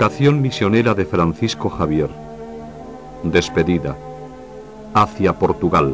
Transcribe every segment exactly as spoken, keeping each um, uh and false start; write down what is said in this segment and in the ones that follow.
Vocación misionera de Francisco Javier. Despedida. Hacia Portugal.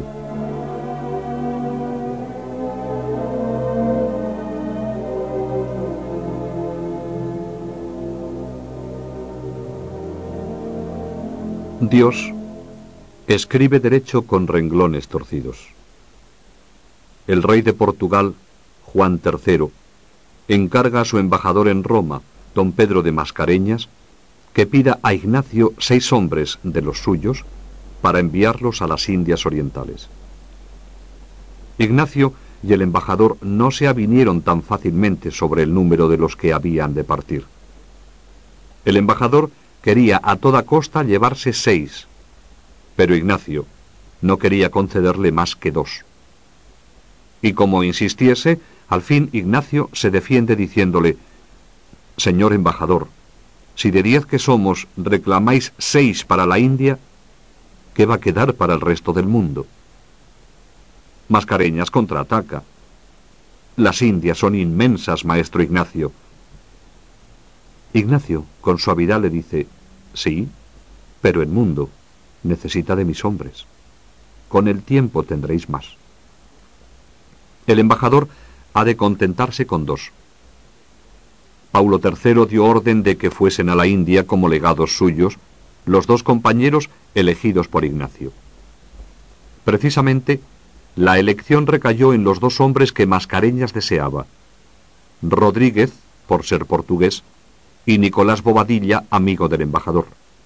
Dios escribe derecho con renglones torcidos. El rey de Portugal, Juan tercero, encarga a su embajador en Roma, don Pedro de Mascareñas, que pida a Ignacio seis hombres de los suyos para enviarlos a las Indias Orientales. Ignacio y el embajador no se avinieron tan fácilmente sobre el número de los que habían de partir. El embajador quería a toda costa llevarse seis, pero Ignacio no quería concederle más que dos. Y como insistiese, al fin Ignacio se defiende diciéndole: «Señor embajador, si de diez que somos reclamáis seis para la India, ¿qué va a quedar para el resto del mundo?» Mascareñas contraataca: «Las Indias son inmensas, maestro Ignacio». Ignacio, con suavidad, le dice: «Sí, pero el mundo necesita de mis hombres. Con el tiempo tendréis más». El embajador ha de contentarse con dos. Paulo tercero dio orden de que fuesen a la India como legados suyos los dos compañeros elegidos por Ignacio. Precisamente, la elección recayó en los dos hombres que Mascareñas deseaba: Rodríguez, por ser portugués, y Nicolás Bobadilla, amigo del embajador.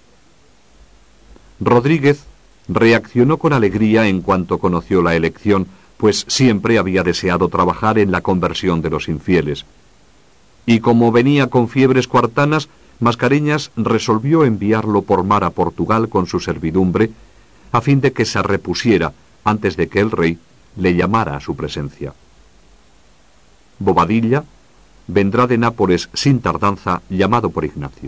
Rodríguez reaccionó con alegría en cuanto conoció la elección, pues siempre había deseado trabajar en la conversión de los infieles. Y como venía con fiebres cuartanas, Mascareñas resolvió enviarlo por mar a Portugal con su servidumbre, a fin de que se repusiera antes de que el rey le llamara a su presencia. Bobadilla vendrá de Nápoles sin tardanza, llamado por Ignacio.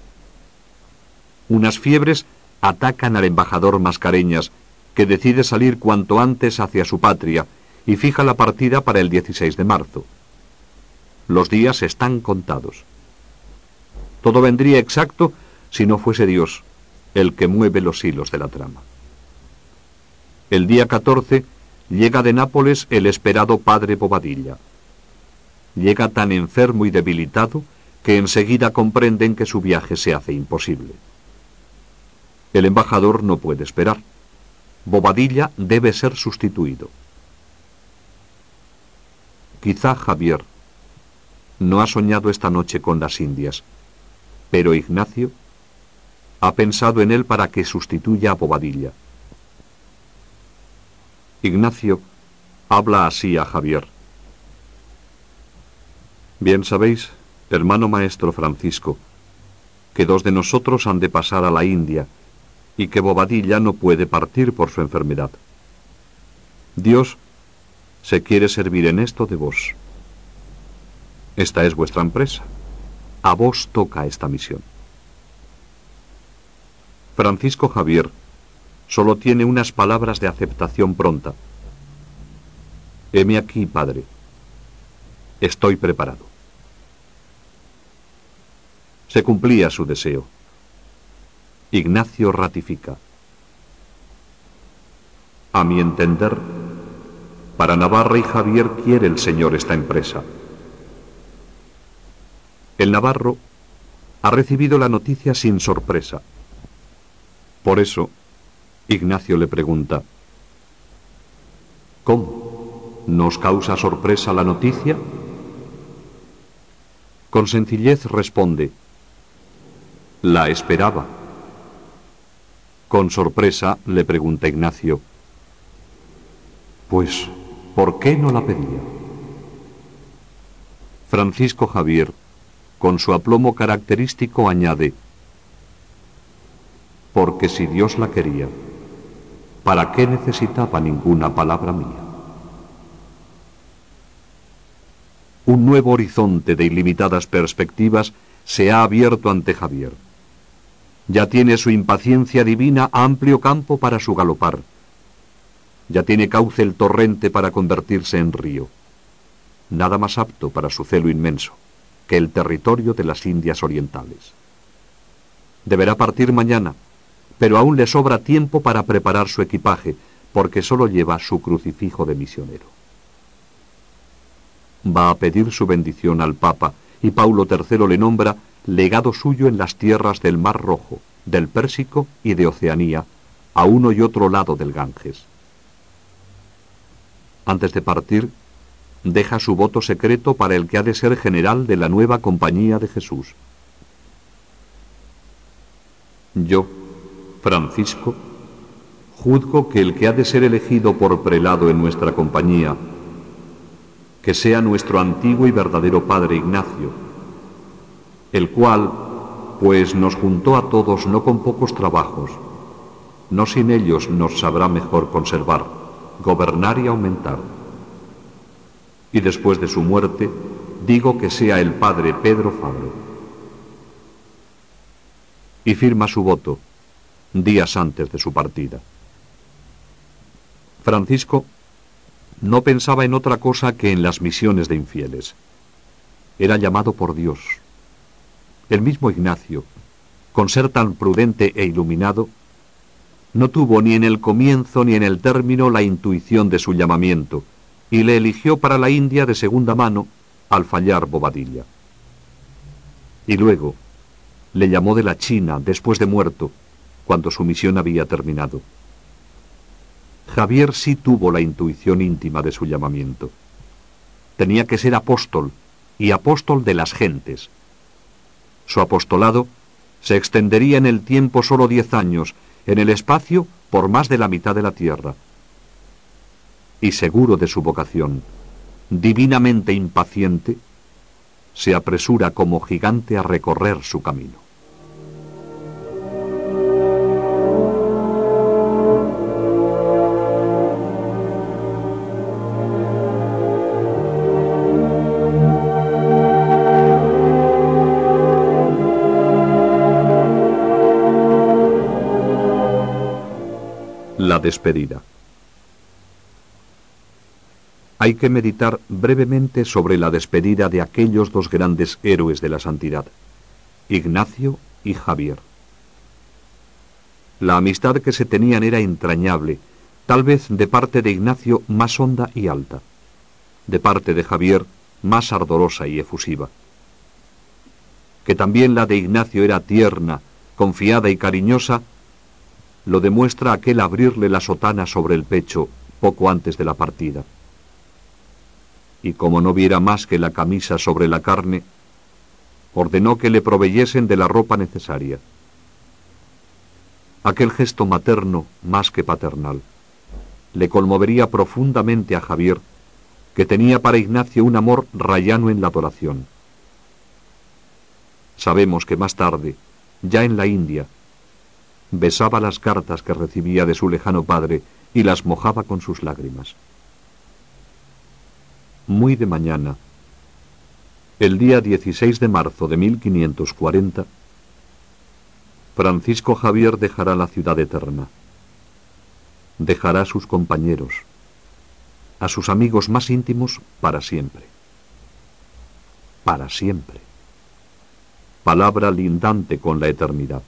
Unas fiebres atacan al embajador Mascareñas, que decide salir cuanto antes hacia su patria y fija la partida para el dieciséis de marzo. Los días están contados. Todo vendría exacto si no fuese Dios el que mueve los hilos de la trama. El día catorce llega de Nápoles el esperado padre Bobadilla. Llega tan enfermo y debilitado que enseguida comprenden que su viaje se hace imposible. El embajador no puede esperar. Bobadilla debe ser sustituido. Quizá Javier no ha soñado esta noche con las Indias, pero Ignacio ha pensado en él para que sustituya a Bobadilla. Ignacio habla así a Javier: «Bien sabéis, hermano maestro Francisco, que dos de nosotros han de pasar a la India y que Bobadilla no puede partir por su enfermedad. Dios se quiere servir en esto de vos. Esta es vuestra empresa. A vos toca esta misión». Francisco Javier solo tiene unas palabras de aceptación pronta: «Heme aquí, padre. Estoy preparado». Se cumplía su deseo. Ignacio ratifica: «A mi entender, para Navarra y Javier quiere el Señor esta empresa». El navarro ha recibido la noticia sin sorpresa. Por eso, Ignacio le pregunta: «¿Cómo? ¿Nos causa sorpresa la noticia?». Con sencillez responde: «La esperaba». Con sorpresa le pregunta Ignacio: «Pues, ¿por qué no la pedía?». Francisco Javier, con su aplomo característico, añade: «Porque si Dios la quería, ¿para qué necesitaba ninguna palabra mía?». Un nuevo horizonte de ilimitadas perspectivas se ha abierto ante Javier. Ya tiene su impaciencia divina amplio campo para su galopar. Ya tiene cauce el torrente para convertirse en río. Nada más apto para su celo inmenso que el territorio de las Indias Orientales. Deberá partir mañana, pero aún le sobra tiempo para preparar su equipaje, porque solo lleva su crucifijo de misionero. Va a pedir su bendición al Papa, y Paulo tercero le nombra legado suyo en las tierras del Mar Rojo, del Pérsico y de Oceanía, a uno y otro lado del Ganges. Antes de partir, deja su voto secreto para el que ha de ser general de la nueva Compañía de Jesús. Yo, Francisco, juzgo que el que ha de ser elegido por prelado en nuestra compañía, que sea nuestro antiguo y verdadero padre Ignacio, el cual, pues nos juntó a todos no con pocos trabajos, no sin ellos nos sabrá mejor conservar, gobernar y aumentar. Y después de su muerte, digo que sea el padre Pedro Fabro. Y firma su voto, días antes de su partida. Francisco no pensaba en otra cosa que en las misiones de infieles. Era llamado por Dios. El mismo Ignacio, con ser tan prudente e iluminado, no tuvo ni en el comienzo ni en el término la intuición de su llamamiento, y le eligió para la India de segunda mano al fallar Bobadilla. Y luego le llamó de la China después de muerto, cuando su misión había terminado. Javier sí tuvo la intuición íntima de su llamamiento. Tenía que ser apóstol, y apóstol de las gentes. Su apostolado se extendería en el tiempo solo diez años, en el espacio por más de la mitad de la tierra. Y seguro de su vocación, divinamente impaciente, se apresura como gigante a recorrer su camino. La despedida. Hay que meditar brevemente sobre la despedida de aquellos dos grandes héroes de la santidad, Ignacio y Javier. La amistad que se tenían era entrañable, tal vez de parte de Ignacio más honda y alta, de parte de Javier más ardorosa y efusiva. Que también la de Ignacio era tierna, confiada y cariñosa, lo demuestra aquel abrirle la sotana sobre el pecho poco antes de la partida. Y como no viera más que la camisa sobre la carne, ordenó que le proveyesen de la ropa necesaria. Aquel gesto materno, más que paternal, le conmovería profundamente a Javier, que tenía para Ignacio un amor rayano en la adoración. Sabemos que más tarde, ya en la India, besaba las cartas que recibía de su lejano padre y las mojaba con sus lágrimas. Muy de mañana, el día dieciséis de marzo de mil quinientos cuarenta, Francisco Javier dejará la ciudad eterna. Dejará a sus compañeros, a sus amigos más íntimos para siempre. Para siempre. Palabra lindante con la eternidad.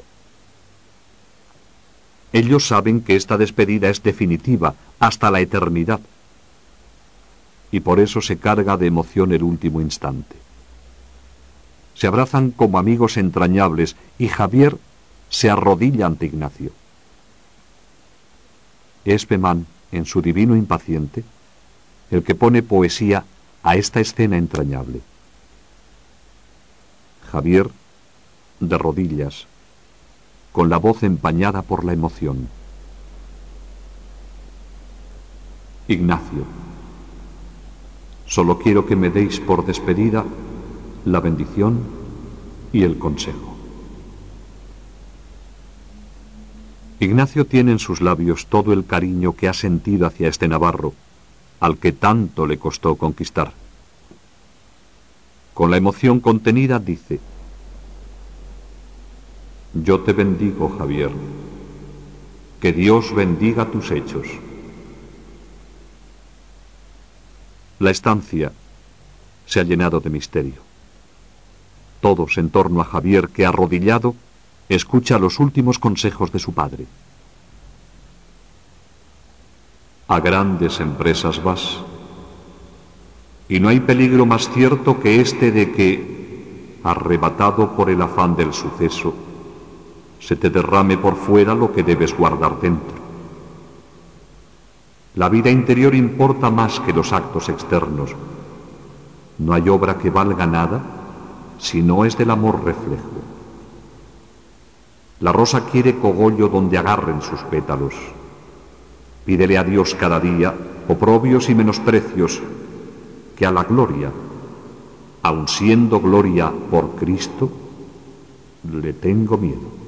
Ellos saben que esta despedida es definitiva, hasta la eternidad. Y por eso se carga de emoción el último instante. Se abrazan como amigos entrañables y Javier se arrodilla ante Ignacio. Es Bemán, en su divino impaciente, el que pone poesía a esta escena entrañable. Javier, de rodillas, con la voz empañada por la emoción. Ignacio, solo quiero que me deis por despedida la bendición y el consejo. Ignacio tiene en sus labios todo el cariño que ha sentido hacia este navarro, al que tanto le costó conquistar. Con la emoción contenida dice: yo te bendigo, Javier, que Dios bendiga tus hechos. La estancia se ha llenado de misterio. Todos en torno a Javier, que arrodillado Escucha los últimos consejos de su padre. A grandes empresas vas, y no hay peligro más cierto que este de que, arrebatado por el afán del suceso, se te derrame por fuera lo que debes guardar dentro. La vida interior importa más que los actos externos. No hay obra que valga nada si no es del amor reflejo. La rosa quiere cogollo donde agarren sus pétalos. Pídele a Dios cada día oprobios y menosprecios, que a la gloria, aun siendo gloria por Cristo, le tengo miedo.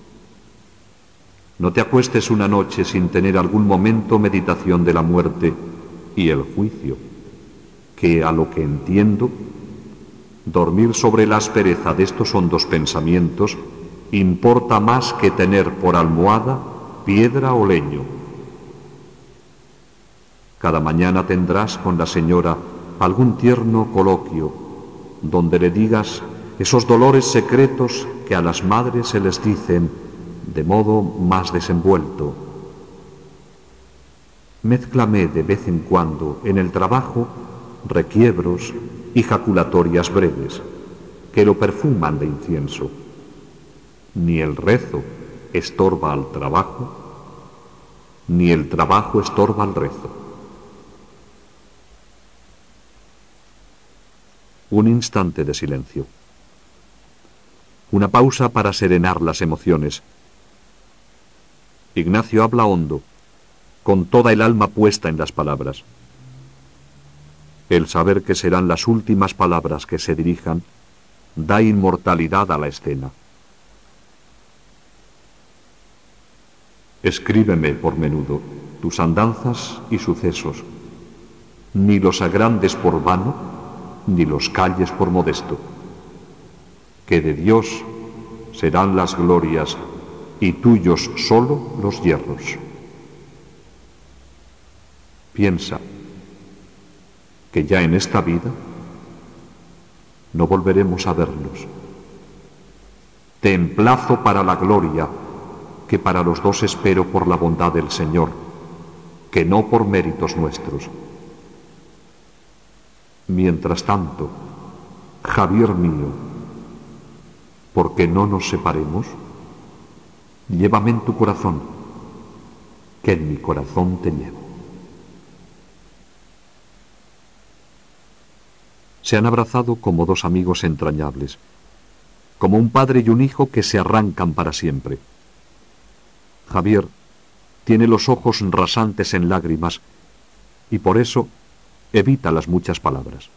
No te acuestes una noche sin tener algún momento meditación de la muerte y el juicio, que a lo que entiendo, dormir sobre la aspereza de estos hondos pensamientos importa más que tener por almohada piedra o leño. Cada mañana tendrás con la señora algún tierno coloquio donde le digas esos dolores secretos que a las madres se les dicen de modo más desenvuelto. Mézclame de vez en cuando en el trabajo requiebros y jaculatorias breves que lo perfuman de incienso. Ni el rezo estorba al trabajo, ni el trabajo estorba al rezo. Un instante de silencio. Una pausa para serenar las emociones. Ignacio habla hondo, con toda el alma puesta en las palabras. El saber que serán las últimas palabras que se dirijan da inmortalidad a la escena. Escríbeme por menudo tus andanzas y sucesos, ni los agrandes por vano, ni los calles por modesto, que de Dios serán las glorias y tuyos solo los hierros. Piensa que ya en esta vida no volveremos a vernos. Te emplazo para la gloria, que para los dos espero por la bondad del Señor, que no por méritos nuestros. Mientras tanto, Javier mío, porque no nos separemos, llévame en tu corazón, que en mi corazón te llevo. Se han abrazado como dos amigos entrañables, como un padre y un hijo que se arrancan para siempre. Javier tiene los ojos rasantes en lágrimas y por eso evita las muchas palabras.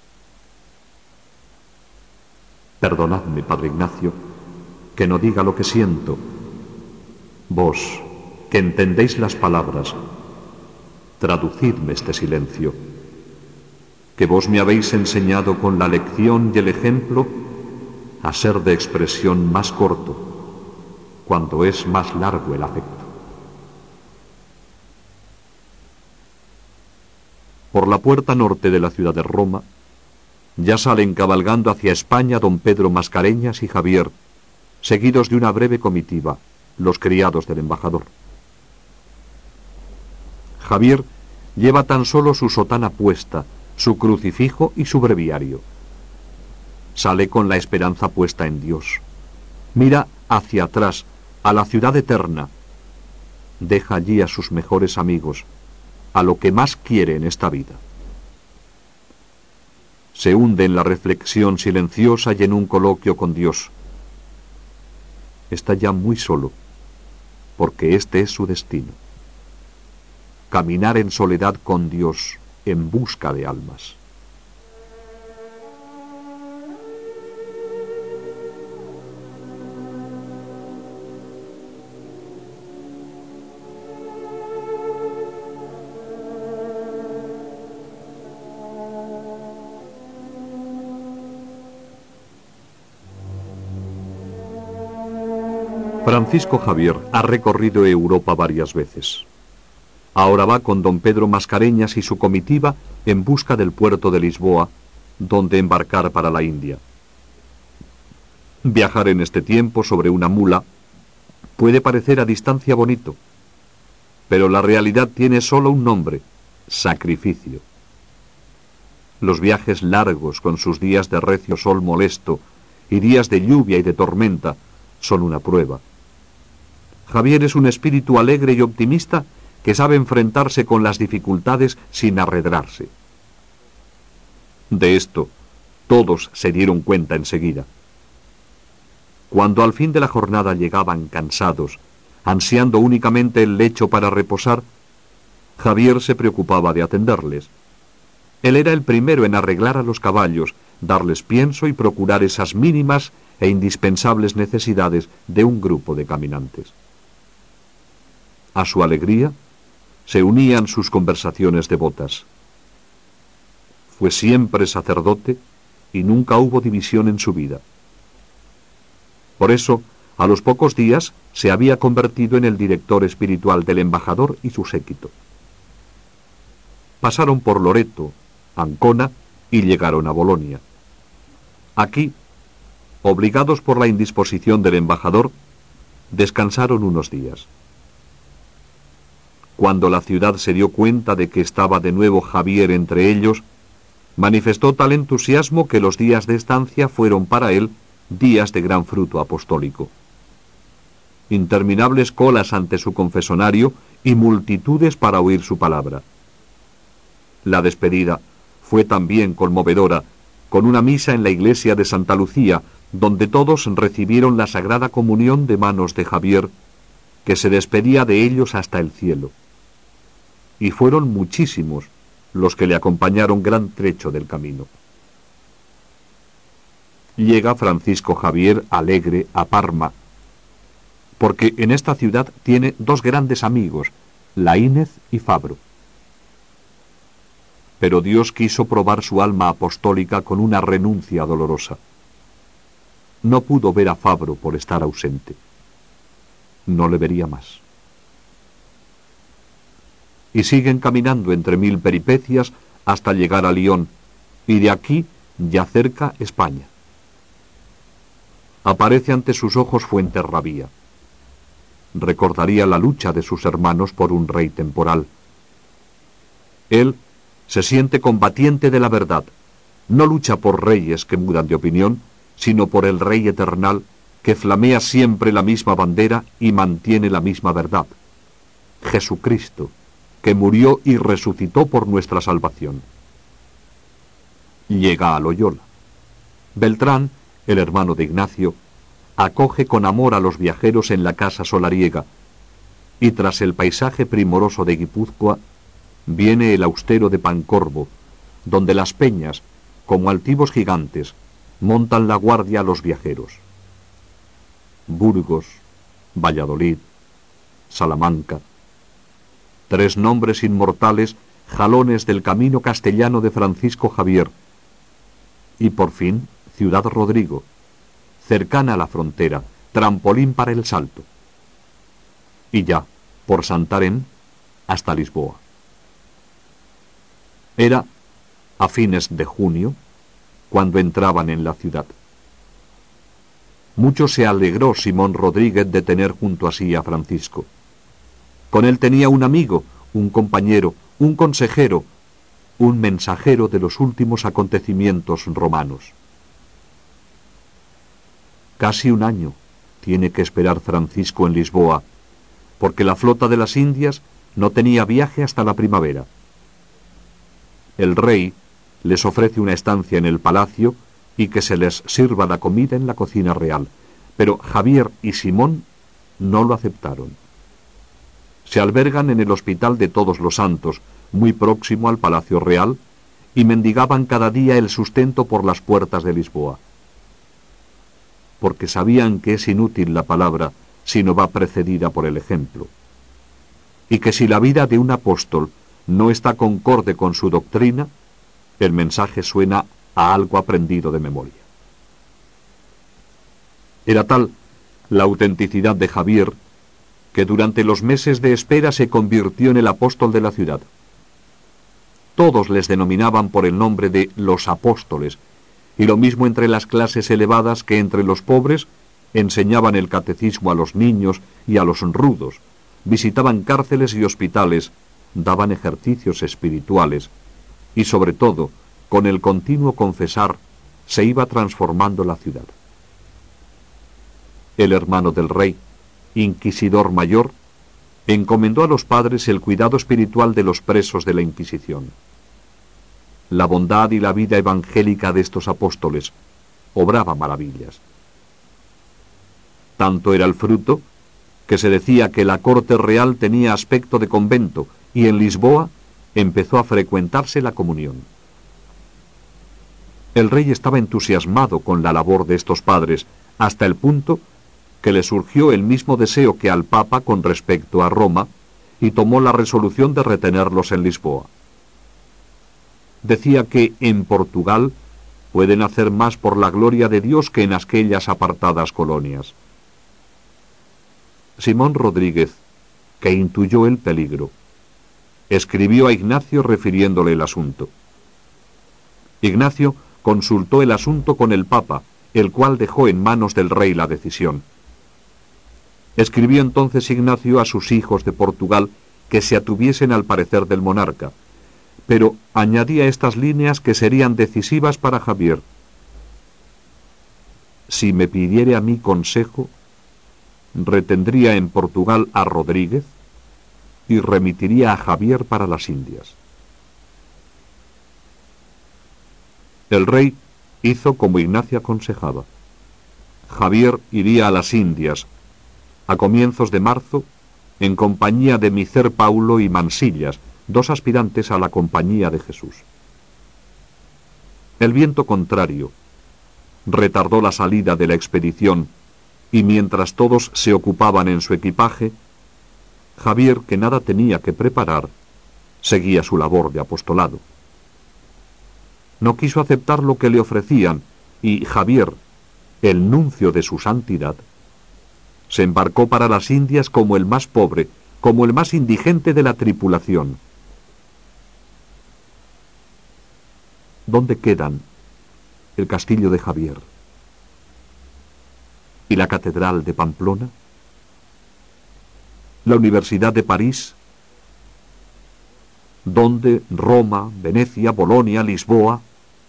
Perdonadme, Padre Ignacio, que no diga lo que siento. Vos, que entendéis las palabras, traducidme este silencio, que vos me habéis enseñado con la lección y el ejemplo a ser de expresión más corto, cuando es más largo el afecto. Por la puerta norte de la ciudad de Roma, ya salen cabalgando hacia España don Pedro Mascareñas y Javier, seguidos de una breve comitiva, los criados del embajador. Javier lleva tan solo su sotana puesta, su crucifijo y su breviario. Sale con la esperanza puesta en Dios. Mira hacia atrás, a la ciudad eterna. Deja allí a sus mejores amigos, a lo que más quiere en esta vida. Se hunde en la reflexión silenciosa y en un coloquio con Dios. Está ya muy solo, porque este es su destino. Caminar en soledad con Dios, en busca de almas. Francisco Javier ha recorrido Europa varias veces. Ahora va con don Pedro Mascareñas y su comitiva en busca del puerto de Lisboa, donde embarcar para la India. Viajar en este tiempo sobre una mula puede parecer a distancia bonito, pero la realidad tiene solo un nombre: sacrificio. Los viajes largos, con sus días de recio sol molesto y días de lluvia y de tormenta, son una prueba. Javier es un espíritu alegre y optimista que sabe enfrentarse con las dificultades sin arredrarse. De esto, todos se dieron cuenta enseguida. Cuando al fin de la jornada llegaban cansados, ansiando únicamente el lecho para reposar, Javier se preocupaba de atenderles. Él era el primero en arreglar a los caballos, darles pienso y procurar esas mínimas e indispensables necesidades de un grupo de caminantes. A su alegría se unían sus conversaciones devotas. Fue siempre sacerdote y nunca hubo división en su vida. Por eso, a los pocos días se había convertido en el director espiritual del embajador y su séquito. Pasaron por Loreto, Ancona y llegaron a Bolonia. Aquí, obligados por la indisposición del embajador, descansaron unos días. Cuando la ciudad se dio cuenta de que estaba de nuevo Javier entre ellos, manifestó tal entusiasmo que los días de estancia fueron para él días de gran fruto apostólico. Interminables colas ante su confesonario y multitudes para oír su palabra. La despedida fue también conmovedora, con una misa en la iglesia de Santa Lucía, donde todos recibieron la Sagrada Comunión de manos de Javier, que se despedía de ellos hasta el cielo. Y fueron muchísimos los que le acompañaron gran trecho del camino. Llega Francisco Javier alegre a Parma, porque en esta ciudad tiene dos grandes amigos, Laínez y Fabro. Pero Dios quiso probar su alma apostólica con una renuncia dolorosa. No pudo ver a Fabro por estar ausente. No le vería más. Y siguen caminando entre mil peripecias hasta llegar a Lyon, y de aquí, ya cerca, España. Aparece ante sus ojos Fuenterrabía. Recordaría la lucha de sus hermanos por un rey temporal. Él se siente combatiente de la verdad. No lucha por reyes que mudan de opinión, sino por el Rey eternal que flamea siempre la misma bandera y mantiene la misma verdad. Jesucristo, que murió y resucitó por nuestra salvación. Llega a Loyola. Beltrán, el hermano de Ignacio, acoge con amor a los viajeros en la casa solariega, y tras el paisaje primoroso de Guipúzcoa, viene el austero de Pancorbo, donde las peñas, como altivos gigantes, montan la guardia a los viajeros. Burgos, Valladolid, Salamanca, tres nombres inmortales, jalones del camino castellano de Francisco Javier, y por fin Ciudad Rodrigo, cercana a la frontera, trampolín para el salto. Y ya, por Santarém, hasta Lisboa. Era a fines de junio, cuando entraban en la ciudad. Mucho se alegró Simón Rodríguez de tener junto a sí a Francisco. Con él tenía un amigo, un compañero, un consejero, un mensajero de los últimos acontecimientos romanos. Casi un año tiene que esperar Francisco en Lisboa, porque la flota de las Indias no tenía viaje hasta la primavera. El rey les ofrece una estancia en el palacio y que se les sirva la comida en la cocina real, pero Javier y Simón no lo aceptaron. Se albergan en el Hospital de Todos los Santos, muy próximo al Palacio Real, y mendigaban cada día el sustento por las puertas de Lisboa. Porque sabían que es inútil la palabra si no va precedida por el ejemplo, y que si la vida de un apóstol no está concorde con su doctrina, el mensaje suena a algo aprendido de memoria. Era tal la autenticidad de Javier que durante los meses de espera se convirtió en el apóstol de la ciudad. Todos les denominaban por el nombre de los apóstoles, y lo mismo entre las clases elevadas que entre los pobres. Enseñaban el catecismo a los niños y a los rudos, visitaban cárceles y hospitales, daban ejercicios espirituales, y sobre todo, con el continuo confesar, se iba transformando la ciudad. El hermano del rey, inquisidor mayor, encomendó a los padres el cuidado espiritual de los presos de la Inquisición. La bondad y la vida evangélica de estos apóstoles obraba maravillas. Tanto era el fruto, que se decía que la corte real tenía aspecto de convento, y en Lisboa empezó a frecuentarse la comunión. El rey estaba entusiasmado con la labor de estos padres, hasta el punto que le surgió el mismo deseo que al Papa con respecto a Roma, y tomó la resolución de retenerlos en Lisboa. Decía que en Portugal pueden hacer más por la gloria de Dios que en aquellas apartadas colonias. Simón Rodríguez, que intuyó el peligro, escribió a Ignacio refiriéndole el asunto. Ignacio consultó el asunto con el Papa, el cual dejó en manos del rey la decisión. Escribió entonces Ignacio a sus hijos de Portugal que se atuviesen al parecer del monarca, pero añadía estas líneas que serían decisivas para Javier. Si me pidiere a mí consejo, retendría en Portugal a Rodríguez y remitiría a Javier para las Indias. El rey hizo como Ignacio aconsejaba. Javier iría a las Indias a comienzos de marzo en compañía de Micer Paulo y Mansillas, dos aspirantes a la compañía de Jesús. El viento contrario retardó la salida de la expedición, y mientras todos se ocupaban en su equipaje, Javier, que nada tenía que preparar, seguía su labor de apostolado. No quiso aceptar lo que le ofrecían, y Javier, el nuncio de su santidad, se embarcó para las Indias como el más pobre, como el más indigente de la tripulación. ¿Dónde quedan el castillo de Javier y la catedral de Pamplona, la Universidad de París? ¿Dónde Roma, Venecia, Bolonia, Lisboa?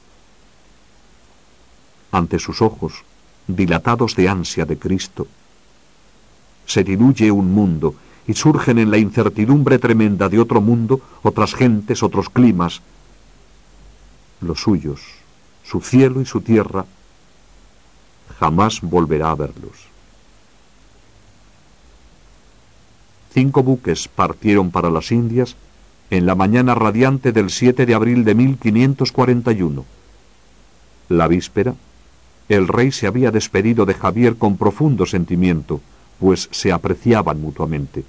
Ante sus ojos, dilatados de ansia de Cristo, se diluye un mundo y surgen en la incertidumbre tremenda de otro mundo otras gentes, otros climas, los suyos, su cielo y su tierra. Jamás volverá a verlos. Cinco buques partieron para las Indias en la mañana radiante del siete de abril de mil quinientos cuarenta y uno. La víspera, el rey se había despedido de Javier con profundo sentimiento, pues se apreciaban mutuamente.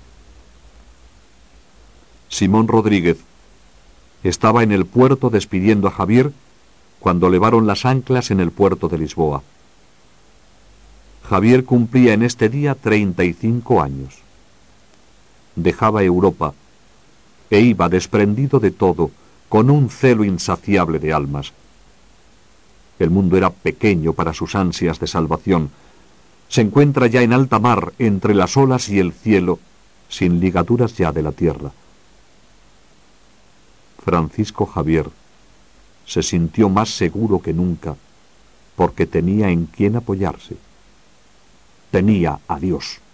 Simón Rodríguez estaba en el puerto despidiendo a Javier cuando levaron las anclas en el puerto de Lisboa. Javier cumplía en este día treinta y cinco años. Dejaba Europa e iba desprendido de todo, con un celo insaciable de almas. El mundo era pequeño para sus ansias de salvación. Se encuentra ya en alta mar, entre las olas y el cielo, sin ligaduras ya de la tierra. Francisco Javier se sintió más seguro que nunca, porque tenía en quién apoyarse. Tenía a Dios.